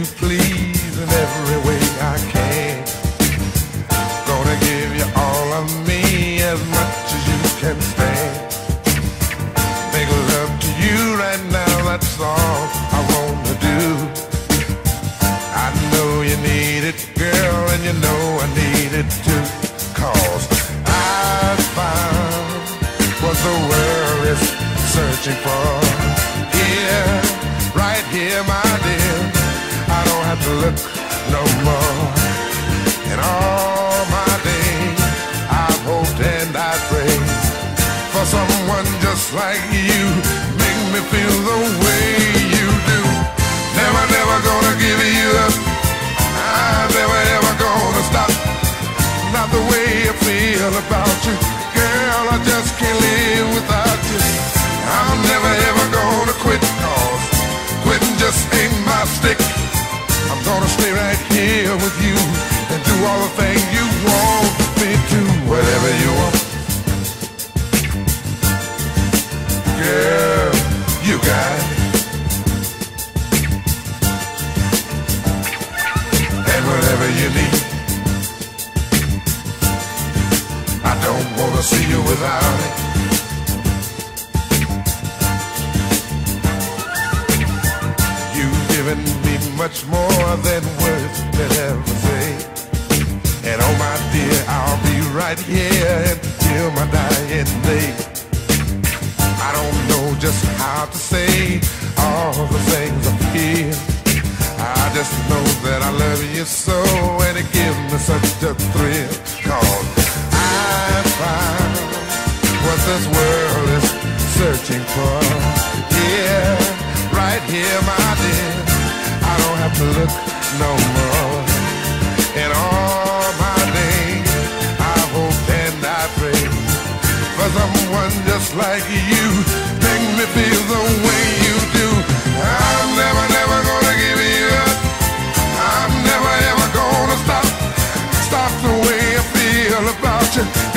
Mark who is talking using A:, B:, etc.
A: please in every way I can. Gonna give you all of me as much as you can stand. Make love to you right now, that's all I wanna do. I know you need it, girl, and you know I need it too. 'Cause I found what the world is searching for. Here, right here, my dear, I don't have to look no more. And all my days, I've hoped and I prayed for someone just like you. Make me feel the way you do. Never, never gonna give you up. I'm never, ever gonna stop. Not the way I feel about you, girl, I just can't live without you. I'm never, ever gonna quit, 'cause quitting just ain't my stick. I'm gonna stay right here with you and do all the things you want me to. Whatever you want, girl, you got it. And whatever you need, I don't wanna see you without it. You've given me much more than words can ever say. And oh my dear, I'll be right here until my dying day. I don't know just how to say all the things I feel. I just know that I love you so, and it gives me such a thrill. 'Cause I found what this world is searching for. Yeah, right here, my dear, I don't have to look no more. And all my days, I hope and I pray for someone just like you. Make me feel the way you do. I'm never, never gonna give you up. I'm never, ever gonna stop the way I feel about you.